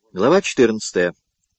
Глава 14.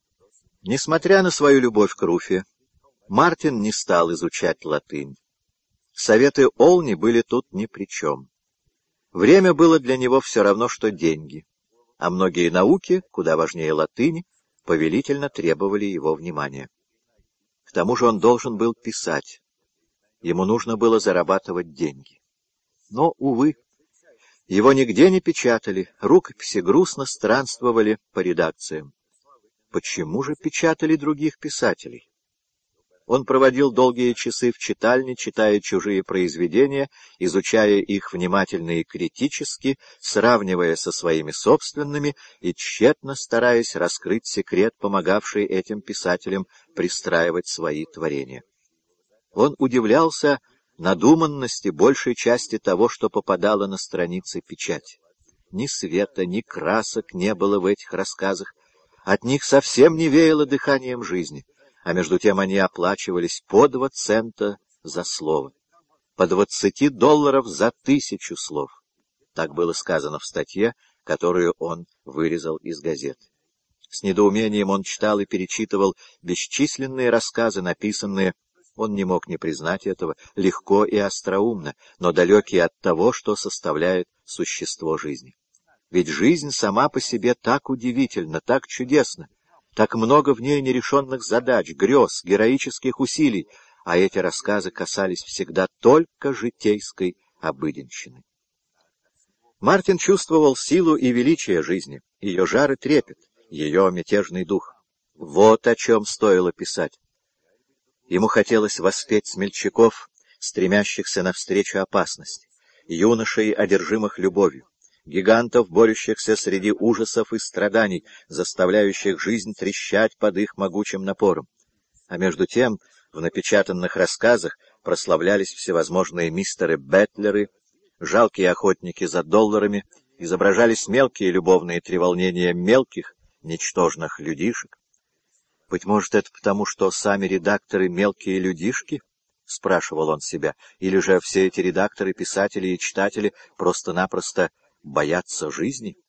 Несмотря на свою любовь к Руфи, Мартин не стал изучать латынь. Советы Олни были тут ни при чем. Время было для него все равно, что деньги, а многие науки, куда важнее латыни, повелительно требовали его внимания. К тому же он должен был писать. Ему нужно было зарабатывать деньги. Но, увы, его нигде не печатали, рукописи грустно странствовали по редакциям. Почему же печатали других писателей? Он проводил долгие часы в читальне, читая чужие произведения, изучая их внимательно и критически, сравнивая со своими собственными и тщетно стараясь раскрыть секрет, помогавший этим писателям пристраивать свои творения. Он удивлялся надуманности большей части того, что попадало на страницы печати. Ни света, ни красок не было в этих рассказах, от них совсем не веяло дыханием жизни, а между тем они оплачивались по 2 цента за слово, по $20 за 1000 слов. Так было сказано в статье, которую он вырезал из газет. С недоумением он читал и перечитывал бесчисленные рассказы, написанные, он не мог не признать этого, легко и остроумно, но далекие от того, что составляет существо жизни. Ведь жизнь сама по себе так удивительна, так чудесна, так много в ней нерешенных задач, грез, героических усилий, а эти рассказы касались всегда только житейской обыденщины. Мартин чувствовал силу и величие жизни, ее жар и трепет, ее мятежный дух. Вот о чем стоило писать. Ему хотелось воспеть смельчаков, стремящихся навстречу опасности, юношей, одержимых любовью, гигантов, борющихся среди ужасов и страданий, заставляющих жизнь трещать под их могучим напором. А между тем в напечатанных рассказах прославлялись всевозможные мистеры Бэтлеры, жалкие охотники за долларами, изображались мелкие любовные треволнения мелких, ничтожных людишек. Быть может, это потому, что сами редакторы мелкие людишки? — спрашивал он себя. Или же все эти редакторы, писатели и читатели просто-напросто боятся жизни?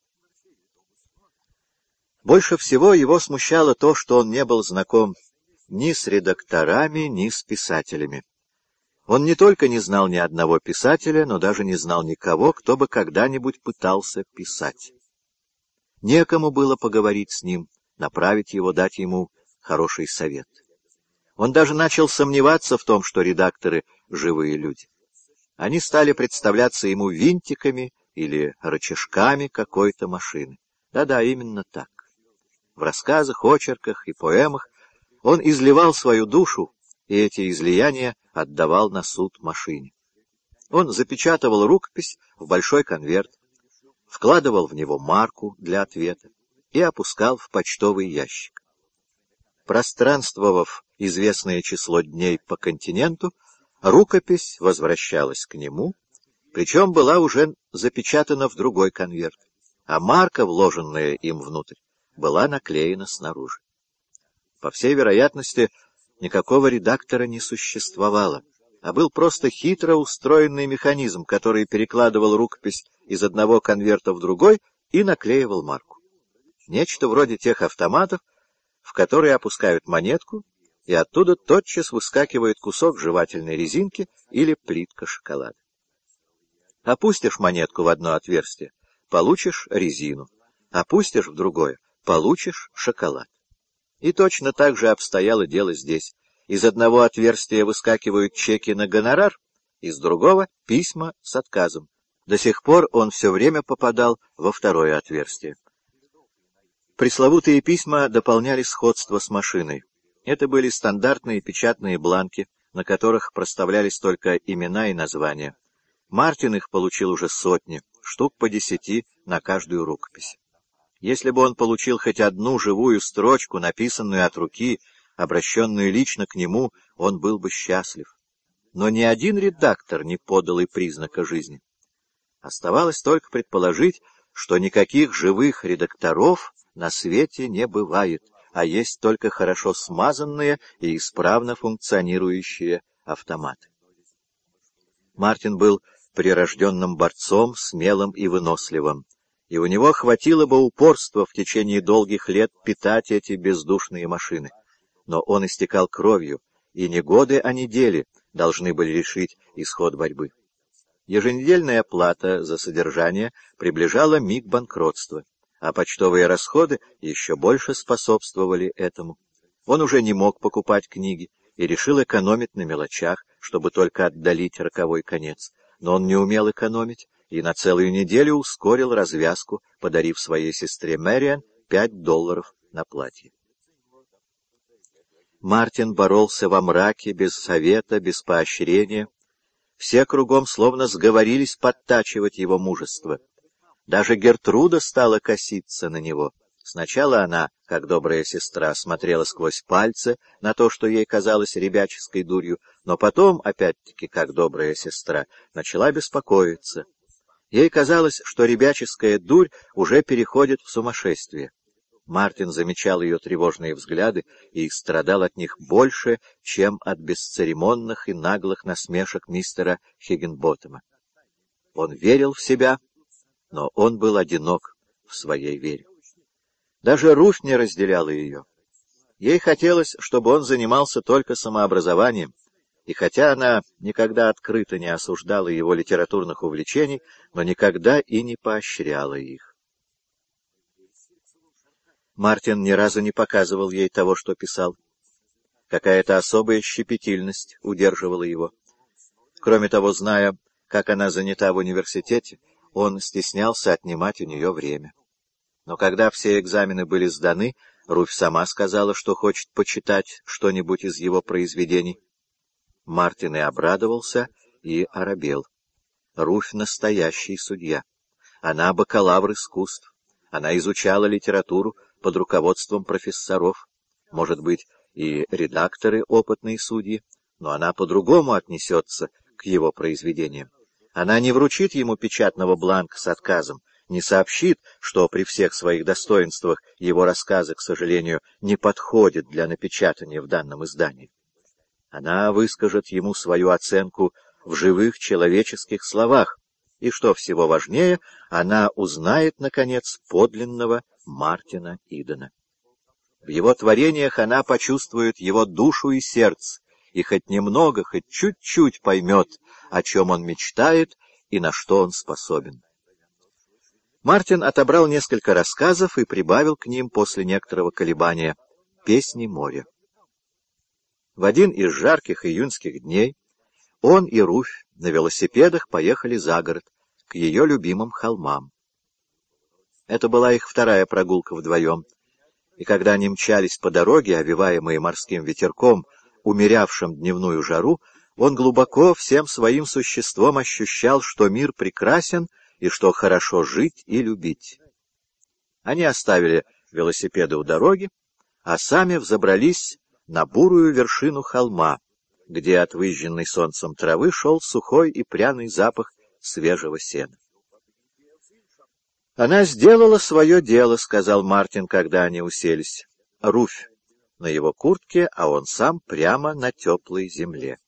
Больше всего его смущало то, что он не был знаком ни с редакторами, ни с писателями. Он не только не знал ни одного писателя, но даже не знал никого, кто бы когда-нибудь пытался писать. Некому было поговорить с ним, направить его, дать ему хороший совет. Он даже начал сомневаться в том, что редакторы — живые люди. Они стали представляться ему винтиками или рычажками какой-то машины. Да-да, именно так. В рассказах, очерках и поэмах он изливал свою душу, и эти излияния отдавал на суд машине. Он запечатывал рукопись в большой конверт, вкладывал в него марку для ответа и опускал в почтовый ящик. Пространствовав известное число дней по континенту, рукопись возвращалась к нему, причем была уже запечатана в другой конверт, а марка, вложенная им внутрь, была наклеена снаружи. По всей вероятности, никакого редактора не существовало, а был просто хитро устроенный механизм, который перекладывал рукопись из одного конверта в другой и наклеивал марку. Нечто вроде тех автоматов, в которые опускают монетку, и оттуда тотчас выскакивает кусок жевательной резинки или плитка шоколада. Опустишь монетку в одно отверстие — получишь резину, опустишь в другое — получишь шоколад. И точно так же обстояло дело здесь. Из одного отверстия выскакивают чеки на гонорар, из другого — письма с отказом. До сих пор он все время попадал во второе отверстие. Пресловутые письма дополняли сходство с машиной. Это были стандартные печатные бланки, на которых проставлялись только имена и названия. Мартин их получил уже сотни, штук по 10 на каждую рукопись. Если бы он получил хоть одну живую строчку, написанную от руки, обращенную лично к нему, он был бы счастлив. Но ни один редактор не подал и признака жизни. Оставалось только предположить, что никаких живых редакторов на свете не бывает, а есть только хорошо смазанные и исправно функционирующие автоматы. Мартин был прирожденным борцом, смелым и выносливым. и у него хватило бы упорства в течение долгих лет питать эти бездушные машины. Но он истекал кровью, и не годы, а недели должны были решить исход борьбы. Еженедельная плата за содержание приближала миг банкротства, а почтовые расходы еще больше способствовали этому. Он уже не мог покупать книги и решил экономить на мелочах, чтобы только отдалить роковой конец. Но он не умел экономить и на целую неделю ускорил развязку, подарив своей сестре Мэриан $5 на платье. Мартин боролся во мраке, без совета, без поощрения. Все кругом словно сговорились подтачивать его мужество. Даже Гертруда стала коситься на него. Сначала она, как добрая сестра, смотрела сквозь пальцы на то, что ей казалось ребяческой дурью, но потом, опять-таки, как добрая сестра, начала беспокоиться. Ей казалось, что ребяческая дурь уже переходит в сумасшествие. Мартин замечал ее тревожные взгляды и страдал от них больше, чем от бесцеремонных и наглых насмешек мистера Хиггинботтема. Он верил в себя, но он был одинок в своей вере. Даже Руфь не разделяла ее. Ей хотелось, чтобы он занимался только самообразованием, и хотя она никогда открыто не осуждала его литературных увлечений, но никогда и не поощряла их. Мартин ни разу не показывал ей того, что писал. Какая-то особая щепетильность удерживала его. Кроме того, зная, как она занята в университете, он стеснялся отнимать у нее время. Но когда все экзамены были сданы, Руфь сама сказала, что хочет почитать что-нибудь из его произведений. Мартин и обрадовался, и оробел. Руфь — настоящий судья. Она бакалавр искусств. Она изучала литературу под руководством профессоров, может быть, и редакторы — опытные судьи, но она по-другому отнесется к его произведениям. Она не вручит ему печатного бланка с отказом, не сообщит, что при всех своих достоинствах его рассказы, к сожалению, не подходят для напечатания в данном издании. Она выскажет ему свою оценку в живых человеческих словах, и, что всего важнее, она узнает, наконец, подлинного Мартина Идена. В его творениях она почувствует его душу и сердце, и хоть немного, хоть чуть-чуть поймет, о чем он мечтает и на что он способен. Мартин отобрал несколько рассказов и прибавил к ним после некоторого колебания «Песни моря». В один из жарких июньских дней он и Руфь на велосипедах поехали за город, к ее любимым холмам. Это была их вторая прогулка вдвоем, и когда они мчались по дороге, овиваемые морским ветерком, умерявшим дневную жару, он глубоко всем своим существом ощущал, что мир прекрасен и что хорошо жить и любить. Они оставили велосипеды у дороги, а сами взобрались на бурую вершину холма, где от выжженной солнцем травы шел сухой и пряный запах свежего сена. «Она сделала свое дело», — сказал Мартин, когда они уселись. Руфь на его куртке, а он сам прямо на теплой земле.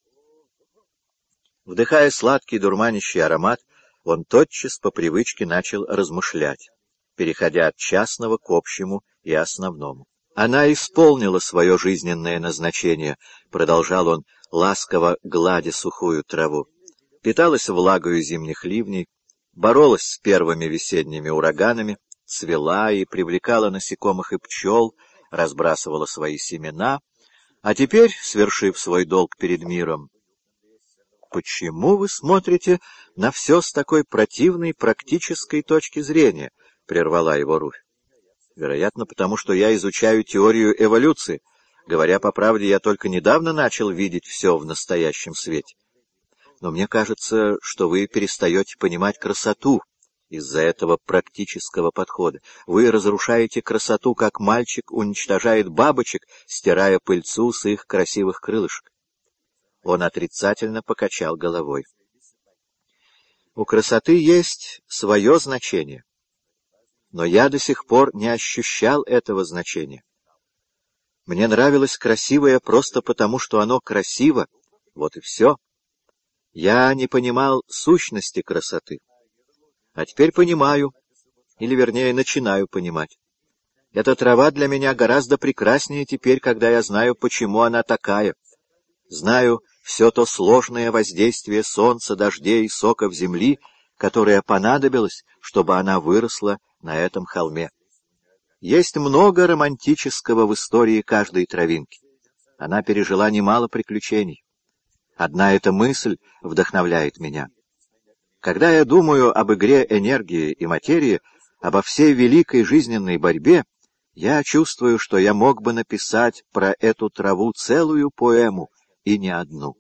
Вдыхая сладкий дурманящий аромат, он тотчас по привычке начал размышлять, переходя от частного к общему и основному. «Она исполнила свое жизненное назначение», — продолжал он, ласково гладя сухую траву. «Питалась влагою зимних ливней, боролась с первыми весенними ураганами, цвела и привлекала насекомых и пчел, разбрасывала свои семена, а теперь, свершив свой долг перед миром...» «Почему вы смотрите на все с такой противной практической точки зрения?» — прервала его Руфь. «Вероятно, потому что я изучаю теорию эволюции. Говоря по правде, я только недавно начал видеть все в настоящем свете. Но мне кажется, что вы перестаете понимать красоту из-за этого практического подхода. Вы разрушаете красоту, как мальчик уничтожает бабочек, стирая пыльцу с их красивых крылышек». Он отрицательно покачал головой. «У красоты есть свое значение, но я до сих пор не ощущал этого значения. Мне нравилось красивое просто потому, что оно красиво, вот и все. Я не понимал сущности красоты. А теперь понимаю, или, вернее, начинаю понимать. Эта трава для меня гораздо прекраснее теперь, когда я знаю, почему она такая. Знаю все то сложное воздействие солнца, дождей и соков земли, которое понадобилось, чтобы она выросла на этом холме. Есть много романтического в истории каждой травинки. Она пережила немало приключений. Одна эта мысль вдохновляет меня. Когда я думаю об игре энергии и материи, обо всей великой жизненной борьбе, я чувствую, что я мог бы написать про эту траву целую поэму, и не одну.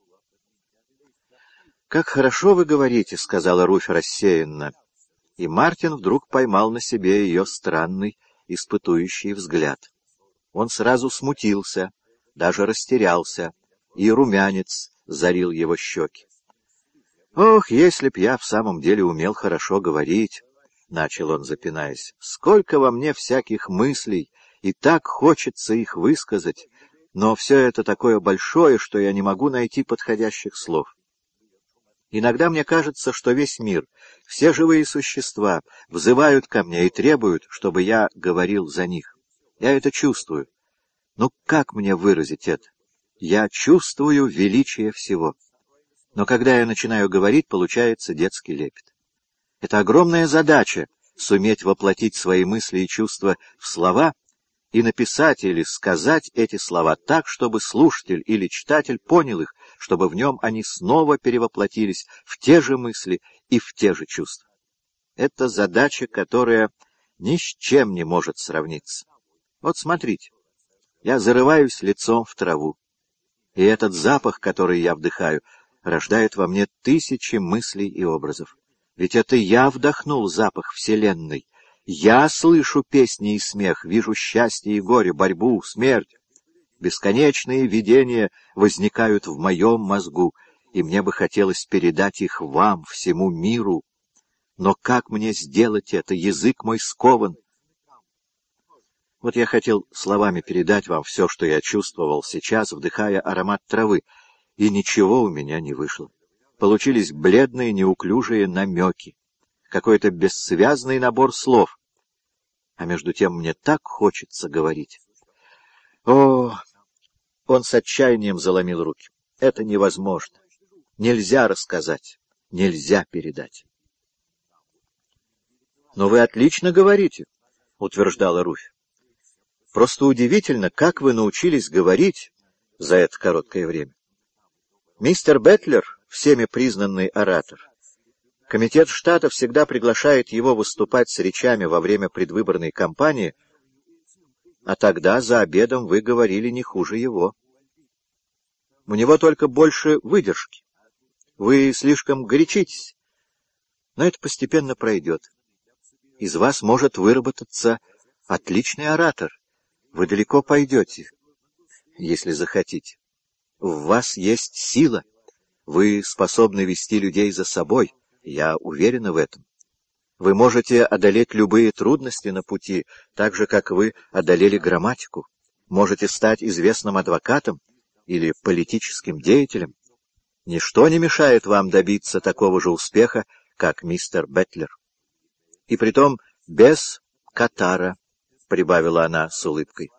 «Как хорошо вы говорите», — сказала Руфь рассеянно, и Мартин вдруг поймал на себе ее странный, испытующий взгляд. Он сразу смутился, даже растерялся, и румянец залил его щеки. «Ох, если б я в самом деле умел хорошо говорить», — начал он, запинаясь, — «сколько во мне всяких мыслей, и так хочется их высказать, но все это такое большое, что я не могу найти подходящих слов. Иногда мне кажется, что весь мир, все живые существа взывают ко мне и требуют, чтобы я говорил за них. Я это чувствую. Ну как мне выразить это? Я чувствую величие всего. Но когда я начинаю говорить, получается детский лепет. Это огромная задача — суметь воплотить свои мысли и чувства в слова и написать или сказать эти слова так, чтобы слушатель или читатель понял их, чтобы в нем они снова перевоплотились в те же мысли и в те же чувства. Это задача, которая ни с чем не может сравниться. Вот смотрите, я зарываюсь лицом в траву, и этот запах, который я вдыхаю, рождает во мне тысячи мыслей и образов. Ведь это я вдохнул запах Вселенной. Я слышу песни и смех, вижу счастье и горе, борьбу, смерть. Бесконечные видения возникают в моем мозгу, и мне бы хотелось передать их вам, всему миру. Но как мне сделать это? Язык мой скован. Вот я хотел словами передать вам все, что я чувствовал сейчас, вдыхая аромат травы, и ничего у меня не вышло. Получились бледные, неуклюжие намеки, какой-то бессвязный набор слов. А между тем мне так хочется говорить. О, он с отчаянием заломил руки. Это невозможно. Нельзя рассказать, нельзя передать. Но вы отлично говорите, утверждала Руфь. Просто удивительно, как вы научились говорить за это короткое время. Мистер Бэтлер, всеми признанный оратор, комитет штата всегда приглашает его выступать с речами во время предвыборной кампании, а тогда за обедом вы говорили не хуже его. У него только больше выдержки. Вы слишком горячитесь, но это постепенно пройдет. Из вас может выработаться отличный оратор. Вы далеко пойдете, если захотите. В вас есть сила. Вы способны вести людей за собой. Я уверена в этом. Вы можете одолеть любые трудности на пути, так же, как вы одолели грамматику. Можете стать известным адвокатом или политическим деятелем. Ничто не мешает вам добиться такого же успеха, как мистер Бэтлер. И притом без катара, — прибавила она с улыбкой.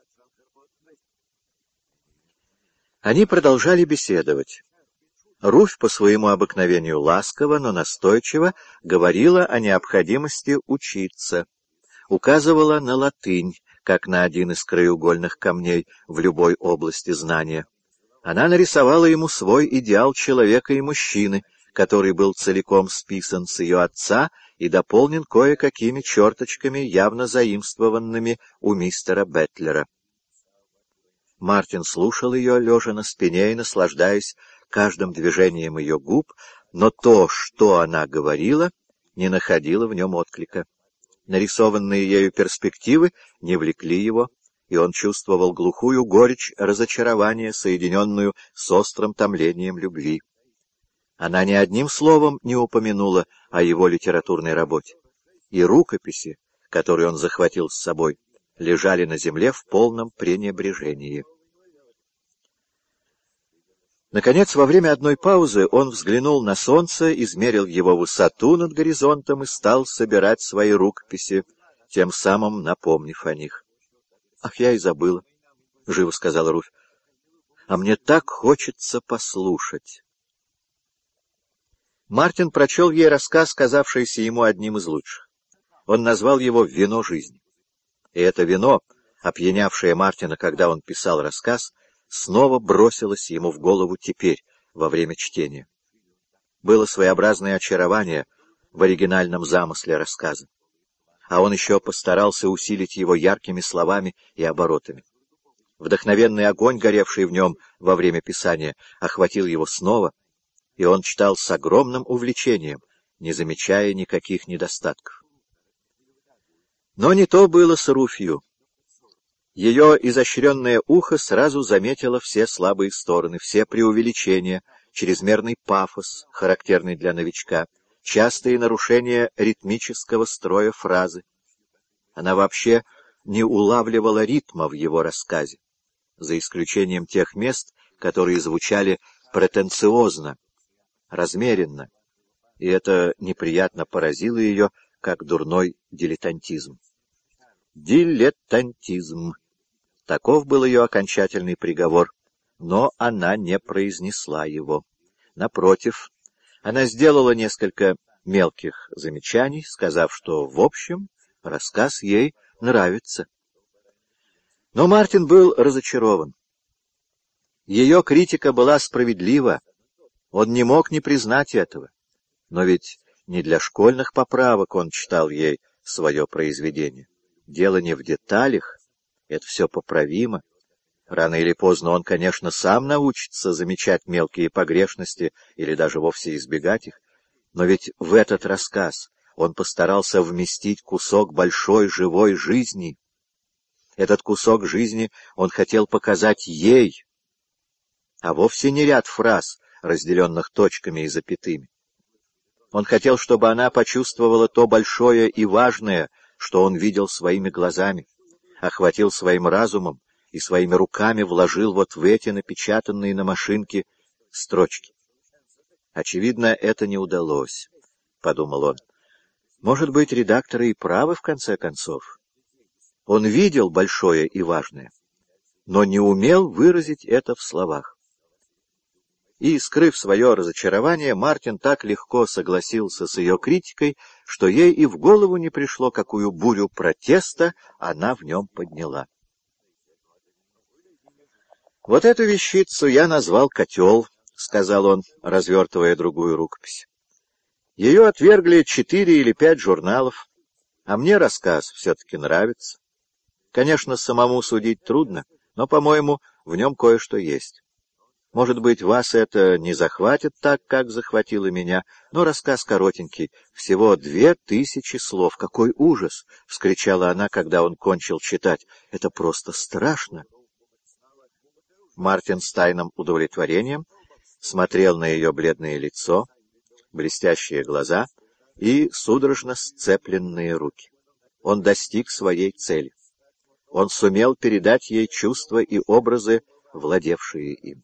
Они продолжали беседовать. Руфь по своему обыкновению ласково, но настойчиво говорила о необходимости учиться, указывала на латынь, как на один из краеугольных камней в любой области знания. Она нарисовала ему свой идеал человека и мужчины, который был целиком списан с ее отца и дополнен кое-какими черточками, явно заимствованными у мистера Бэтлера. Мартин слушал ее, лежа на спине и наслаждаясь каждым движением ее губ, но то, что она говорила, не находило в нем отклика. Нарисованные ею перспективы не влекли его, и он чувствовал глухую горечь разочарования, соединенную с острым томлением любви. Она ни одним словом не упомянула о его литературной работе, и рукописи, которые он захватил с собой, лежали на земле в полном пренебрежении. Наконец, во время одной паузы он взглянул на солнце, измерил его высоту над горизонтом и стал собирать свои рукописи, тем самым напомнив о них. — Ах, я и забыла, — живо сказала Руфь. — А мне так хочется послушать. Мартин прочел ей рассказ, казавшийся ему одним из лучших. Он назвал его «Вино жизни». И это вино, опьянявшее Мартина, когда он писал рассказ, снова бросилось ему в голову теперь, во время чтения. Было своеобразное очарование в оригинальном замысле рассказа, а он еще постарался усилить его яркими словами и оборотами. Вдохновенный огонь, горевший в нем во время писания, охватил его снова, и он читал с огромным увлечением, не замечая никаких недостатков. Но не то было с Руфью. Ее изощренное ухо сразу заметило все слабые стороны, все преувеличения, чрезмерный пафос, характерный для новичка, частые нарушения ритмического строя фразы. Она вообще не улавливала ритма в его рассказе, за исключением тех мест, которые звучали претенциозно, размеренно, и это неприятно поразило ее, как дурной дилетантизм. Дилетантизм. Таков был ее окончательный приговор, но она не произнесла его. Напротив, она сделала несколько мелких замечаний, сказав, что, в общем, рассказ ей нравится. Но Мартин был разочарован. Ее критика была справедлива, он не мог не признать этого. Но ведь не для школьных поправок он читал ей свое произведение. Дело не в деталях, это все поправимо. Рано или поздно он, конечно, сам научится замечать мелкие погрешности или даже вовсе избегать их. Но ведь в этот рассказ он постарался вместить кусок большой живой жизни. Этот кусок жизни он хотел показать ей, а вовсе не ряд фраз, разделенных точками и запятыми. Он хотел, чтобы она почувствовала то большое и важное, что он видел своими глазами, охватил своим разумом и своими руками вложил вот в эти напечатанные на машинке строчки. Очевидно, это не удалось, — подумал он. Может быть, редакторы и правы в конце концов. Он видел большое и важное, но не умел выразить это в словах. И, скрыв свое разочарование, Мартин так легко согласился с ее критикой, что ей и в голову не пришло, какую бурю протеста она в нем подняла. «Вот эту вещицу я назвал «Котел», — сказал он, развертывая другую рукопись. «Ее отвергли 4 или 5 журналов, а мне рассказ все-таки нравится. Конечно, самому судить трудно, но, по-моему, в нем кое-что есть. Может быть, вас это не захватит так, как захватило меня, но рассказ коротенький, всего 2000 слов. Какой ужас! — вскричала она, когда он кончил читать. — Это просто страшно! Мартин с тайным удовлетворением смотрел на ее бледное лицо, блестящие глаза и судорожно сцепленные руки. Он достиг своей цели. Он сумел передать ей чувства и образы, владевшие им.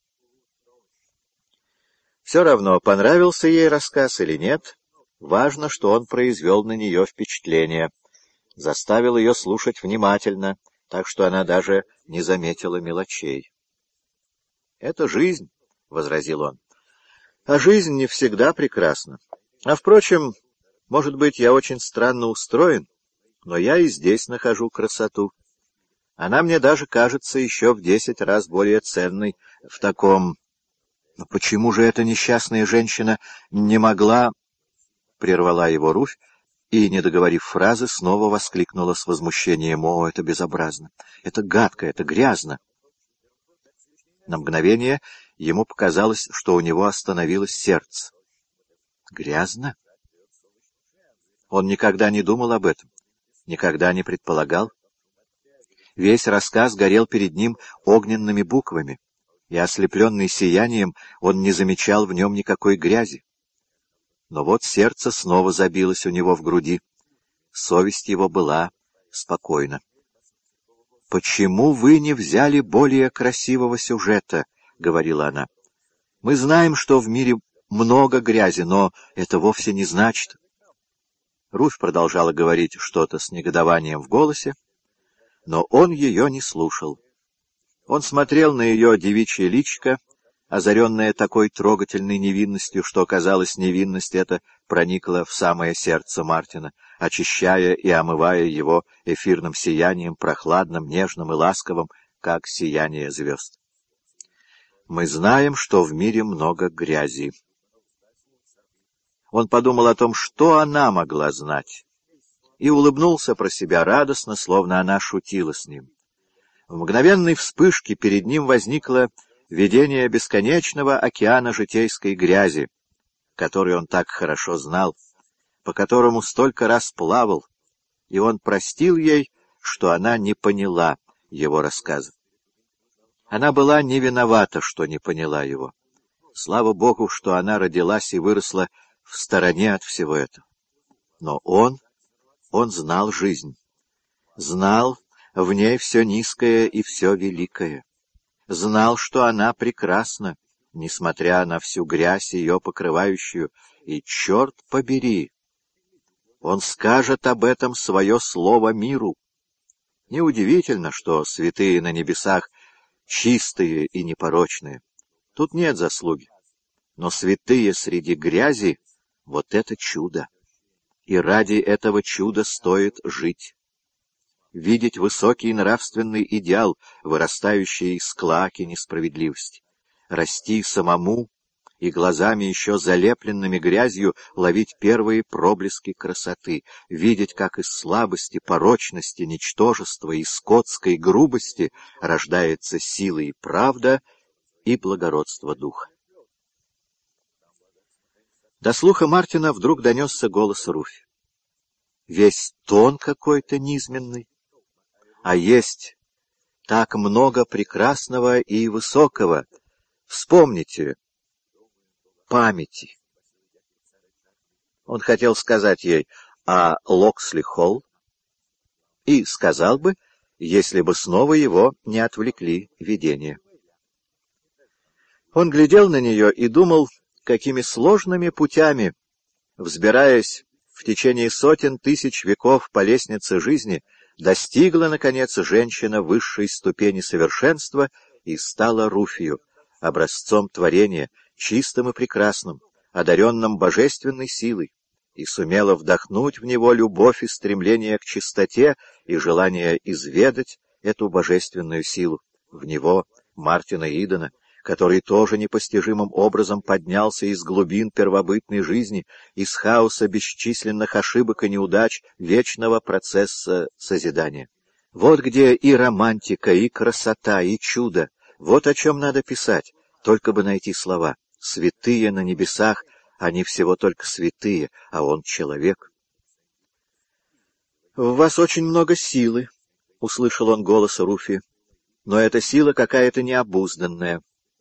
Все равно, понравился ей рассказ или нет, важно, что он произвел на нее впечатление, заставил ее слушать внимательно, так что она даже не заметила мелочей. «Это жизнь», — возразил он, — «а жизнь не всегда прекрасна. А, впрочем, может быть, я очень странно устроен, но я и здесь нахожу красоту. Она мне даже кажется еще в 10 раз более ценной в таком... Но почему же эта несчастная женщина не могла...» Прервала его Руфь и, не договорив фразы, снова воскликнула с возмущением: «О, это безобразно! Это гадко! Это грязно!» На мгновение ему показалось, что у него остановилось сердце. Грязно? Он никогда не думал об этом, никогда не предполагал. Весь рассказ горел перед ним огненными буквами, и, ослепленный сиянием, он не замечал в нем никакой грязи. Но вот сердце снова забилось у него в груди. Совесть его была спокойна. «Почему вы не взяли более красивого сюжета?» — говорила она. «Мы знаем, что в мире много грязи, но это вовсе не значит...» Руфь продолжала говорить что-то с негодованием в голосе, но он ее не слушал. Он смотрел на ее девичье личико, озаренное такой трогательной невинностью, что, казалось, невинность эта проникла в самое сердце Мартина, очищая и омывая его эфирным сиянием, прохладным, нежным и ласковым, как сияние звезд. «Мы знаем, что в мире много грязи». Он подумал о том, что она могла знать, и улыбнулся про себя радостно, словно она шутила с ним. В мгновенной вспышке перед ним возникло видение бесконечного океана житейской грязи, который он так хорошо знал, по которому столько раз плавал, и он простил ей, что она не поняла его рассказа. Она была не виновата, что не поняла его. Слава Богу, что она родилась и выросла в стороне от всего этого. Но он знал жизнь, знал в ней все низкое и все великое, знал, что она прекрасна, несмотря на всю грязь ее покрывающую, и, черт побери, он скажет об этом свое слово миру. Неудивительно, что святые на небесах чистые и непорочные. Тут нет заслуги. Но святые среди грязи — вот это чудо. И ради этого чуда стоит жить. Видеть высокий нравственный идеал, вырастающий из клоаки несправедливости. Расти самому и глазами еще залепленными грязью ловить первые проблески красоты, видеть, как из слабости, порочности, ничтожества и скотской грубости рождается сила и правда и благородство духа. До слуха Мартина вдруг донесся голос Руфи. Весь тон какой-то низменный, а есть так много прекрасного и высокого. Вспомните памяти. Он хотел сказать ей о Локсли-Холл и сказал бы, если бы снова его не отвлекли видения. Он глядел на нее и думал, какими сложными путями, взбираясь в течение сотен тысяч веков по лестнице жизни, достигла, наконец, женщина высшей ступени совершенства и стала Руфью, образцом творения, чистым и прекрасным, одаренным божественной силой, и сумела вдохнуть в него любовь и стремление к чистоте и желание изведать эту божественную силу в него, Мартина Идена, который тоже непостижимым образом поднялся из глубин первобытной жизни, из хаоса бесчисленных ошибок и неудач вечного процесса созидания. Вот где и романтика, и красота, и чудо. Вот о чем надо писать, только бы найти слова. Святые на небесах, они всего только святые, а он человек. «В вас очень много силы», — услышал он голос Руфи, — «но эта сила какая-то необузданная».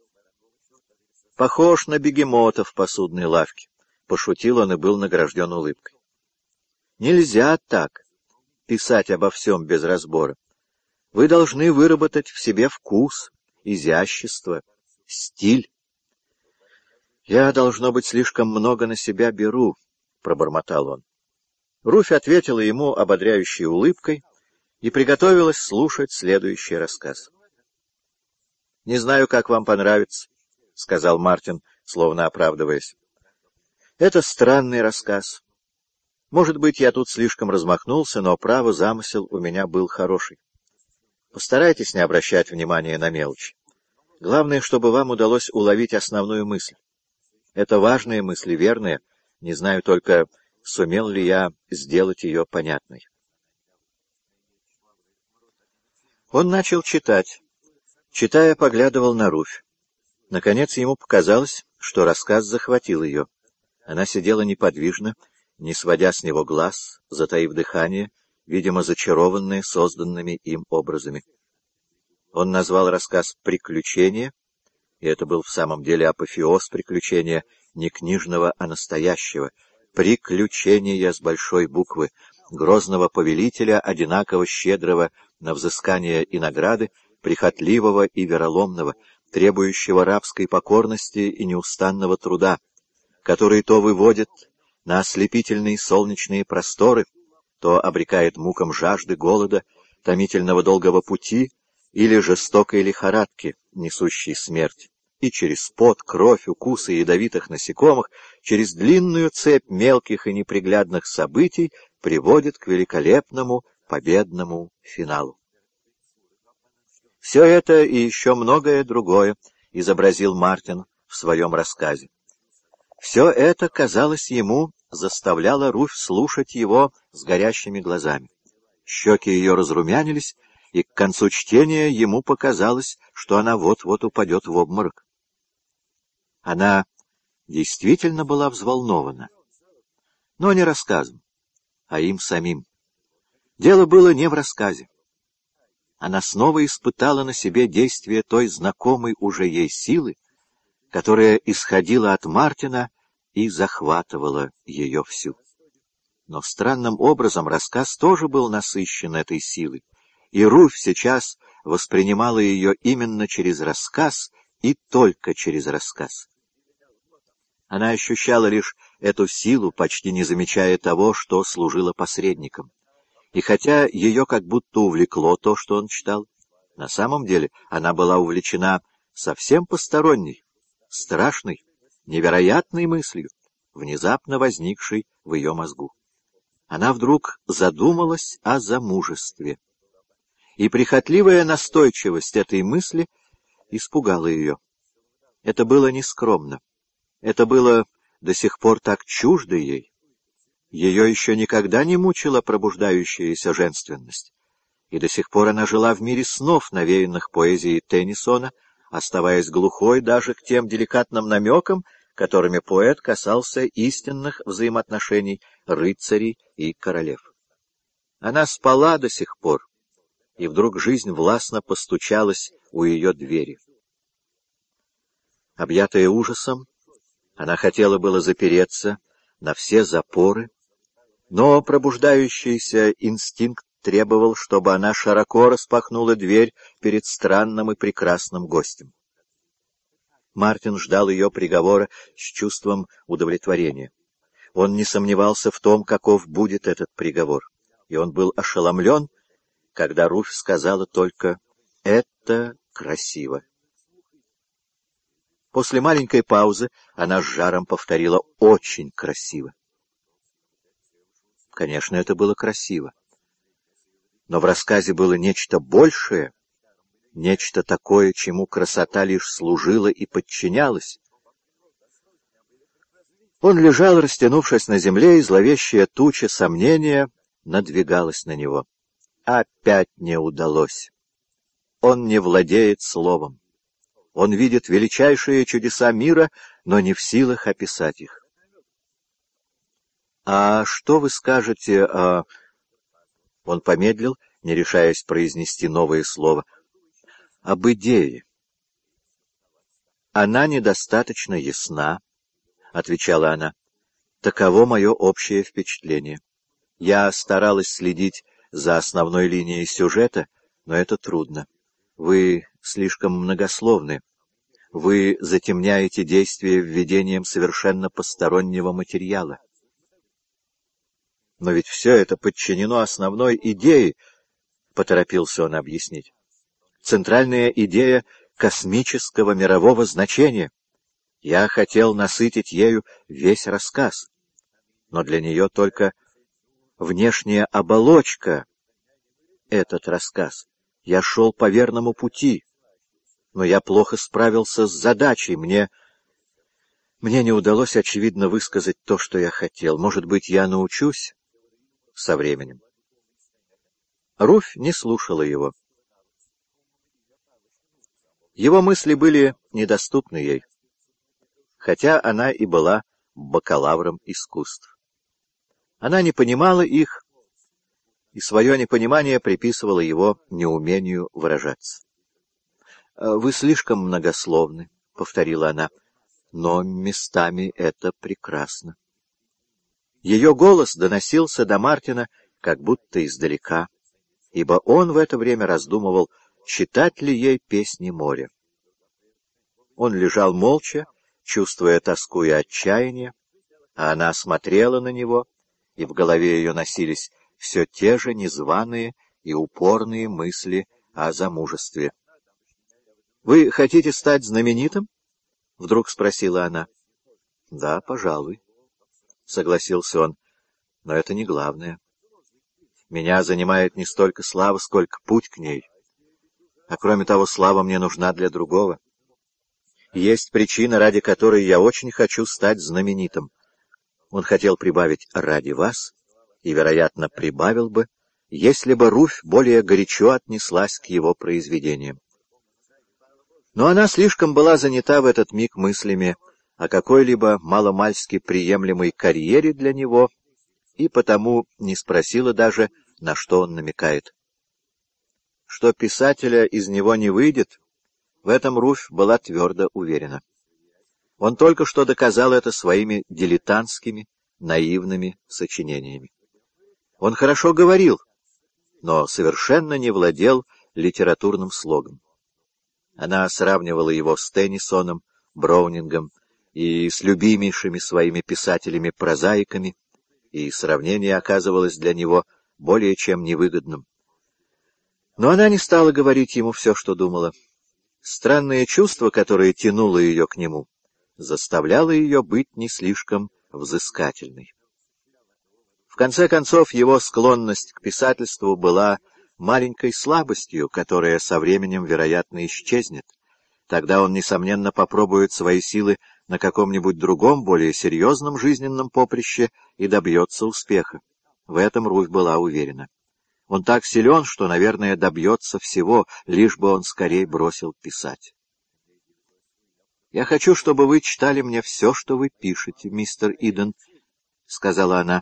«Похож на бегемота в посудной лавке», — пошутил он и был награжден улыбкой. «Нельзя так писать обо всем без разбора. Вы должны выработать в себе вкус, изящество, стиль». «Я, должно быть, слишком много на себя беру», — пробормотал он. Руфь ответила ему ободряющей улыбкой и приготовилась слушать следующий рассказ. «Не знаю, как вам понравится», — сказал Мартин, словно оправдываясь. «Это странный рассказ. Может быть, я тут слишком размахнулся, но, право, замысел у меня был хороший. Постарайтесь не обращать внимания на мелочи. Главное, чтобы вам удалось уловить основную мысль. Это важные мысли, верные. Не знаю только, сумел ли я сделать ее понятной». Он начал читать. Читая, поглядывал на Руфь. Наконец ему показалось, что рассказ захватил ее. Она сидела неподвижно, не сводя с него глаз, затаив дыхание, видимо, зачарованная созданными им образами. Он назвал рассказ «Приключение», и это был в самом деле апофеоз приключения, не книжного, а настоящего, приключения с большой буквы, грозного повелителя, одинаково щедрого на взыскание и награды, прихотливого и вероломного, требующего рабской покорности и неустанного труда, который то выводит на ослепительные солнечные просторы, то обрекает мукам жажды, голода, томительного долгого пути или жестокой лихорадки, несущей смерть, и через пот, кровь, укусы ядовитых насекомых, через длинную цепь мелких и неприглядных событий приводит к великолепному победному финалу. Все это и еще многое другое изобразил Мартин в своем рассказе. Все это, казалось ему, заставляло Руфь слушать его с горящими глазами. Щеки ее разрумянились, и к концу чтения ему показалось, что она вот-вот упадет в обморок. Она действительно была взволнована, но не рассказом, а им самим. Дело было не в рассказе. Она снова испытала на себе действие той знакомой уже ей силы, которая исходила от Мартина и захватывала ее всю. Но странным образом рассказ тоже был насыщен этой силой, и Руфь сейчас воспринимала ее именно через рассказ и только через рассказ. Она ощущала лишь эту силу, почти не замечая того, что служило посредником. И хотя ее как будто увлекло то, что он читал, на самом деле она была увлечена совсем посторонней, страшной, невероятной мыслью, внезапно возникшей в ее мозгу. Она вдруг задумалась о замужестве, и прихотливая настойчивость этой мысли испугала ее. Это было нескромно, это было до сих пор так чуждо ей. Ее еще никогда не мучила пробуждающаяся женственность, и до сих пор она жила в мире снов, навеянных поэзией Теннисона, оставаясь глухой даже к тем деликатным намекам, которыми поэт касался истинных взаимоотношений рыцарей и королев. Она спала до сих пор, и вдруг жизнь властно постучалась у ее двери. Объятая ужасом, она хотела было запереться на все запоры, но пробуждающийся инстинкт требовал, чтобы она широко распахнула дверь перед странным и прекрасным гостем. Мартин ждал ее приговора с чувством удовлетворения. Он не сомневался в том, каков будет этот приговор, и он был ошеломлен, когда Руфь сказала только «это красиво». После маленькой паузы она с жаром повторила «очень красиво». Конечно, это было красиво. Но в рассказе было нечто большее, нечто такое, чему красота лишь служила и подчинялась. Он лежал, растянувшись на земле, и зловещая туча сомнения надвигалась на него. Опять не удалось. Он не владеет словом. Он видит величайшие чудеса мира, но не в силах описать их. «А что вы скажете о...» Он помедлил, не решаясь произнести новое слово. «Об идее». «Она недостаточно ясна», — отвечала она. «Таково мое общее впечатление. Я старалась следить за основной линией сюжета, но это трудно. Вы слишком многословны. Вы затемняете действие введением совершенно постороннего материала. Но ведь все это подчинено основной идее, — поторопился он объяснить. Центральная идея космического мирового значения. Я хотел насытить ею весь рассказ, но для нее только внешняя оболочка — этот рассказ. Я шел по верному пути, но я плохо справился с задачей. Мне не удалось, очевидно, высказать то, что я хотел. Может быть, я научусь со временем. Руфь не слушала его. Его мысли были недоступны ей, хотя она и была бакалавром искусств. Она не понимала их, и свое непонимание приписывала его неумению выражаться. «Вы слишком многословны», — повторила она, — «но местами это прекрасно». Ее голос доносился до Мартина как будто издалека, ибо он в это время раздумывал, читать ли ей песни моря. Он лежал молча, чувствуя тоску и отчаяние, А она смотрела на него, и в голове ее носились все те же незваные и упорные мысли о замужестве. «Вы хотите стать знаменитым?» — вдруг спросила она. «Да, пожалуй», — согласился он, — «но это не главное. Меня занимает не столько слава, сколько путь к ней. А кроме того, слава мне нужна для другого. Есть причина, ради которой я очень хочу стать знаменитым». Он хотел прибавить «ради вас», и, вероятно, прибавил бы, если бы Руфь более горячо отнеслась к его произведениям. Но она слишком была занята в этот миг мыслями о какой-либо маломальски приемлемой карьере для него, и потому не спросила даже, на что он намекает. Что писателя из него не выйдет, в этом Руфь была твердо уверена. Он только что доказал это своими дилетантскими, наивными сочинениями. Он хорошо говорил, но совершенно не владел литературным слогом. Она сравнивала его с Теннисоном, Броунингом и с любимейшими своими писателями-прозаиками, и сравнение оказывалось для него более чем невыгодным. Но она не стала говорить ему все, что думала. Странное чувство, которое тянуло ее к нему, заставляло ее быть не слишком взыскательной. В конце концов, его склонность к писательству была маленькой слабостью, которая со временем, вероятно, исчезнет. Тогда он, несомненно, попробует свои силы на каком-нибудь другом, более серьезном жизненном поприще и добьется успеха. В этом Руфь была уверена. Он так силен, что, наверное, добьется всего, лишь бы он скорее бросил писать. «Я хочу, чтобы вы читали мне все, что вы пишете, мистер Иден», — сказала она.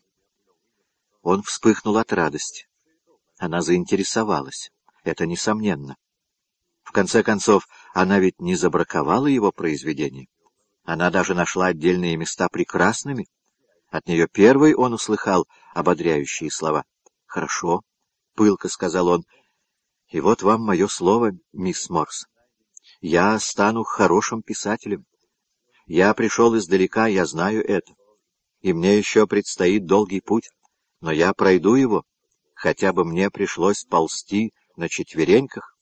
Он вспыхнул от радости. Она заинтересовалась. Это несомненно. В конце концов, она ведь не забраковала его произведение. Она даже нашла отдельные места прекрасными. От нее первой он услыхал ободряющие слова. «Хорошо», — пылко сказал он, — «и вот вам мое слово, мисс Морс. Я стану хорошим писателем. Я пришел издалека, я знаю это. И мне еще предстоит долгий путь, но я пройду его, хотя бы мне пришлось ползти на четвереньках».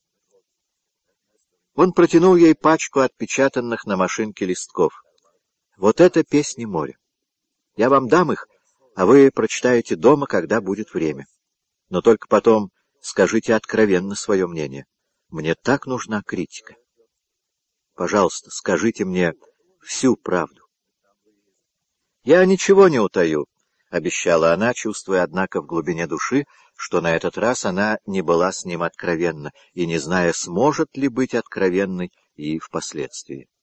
Он протянул ей пачку отпечатанных на машинке листков. «Вот это песни моря. Я вам дам их, а вы прочитаете дома, когда будет время. Но только потом скажите откровенно свое мнение. Мне так нужна критика. Пожалуйста, скажите мне всю правду». «Я ничего не утаю», — обещала она, чувствуя, однако, в глубине души, что на этот раз она не была с ним откровенна, и не зная, сможет ли быть откровенной и впоследствии.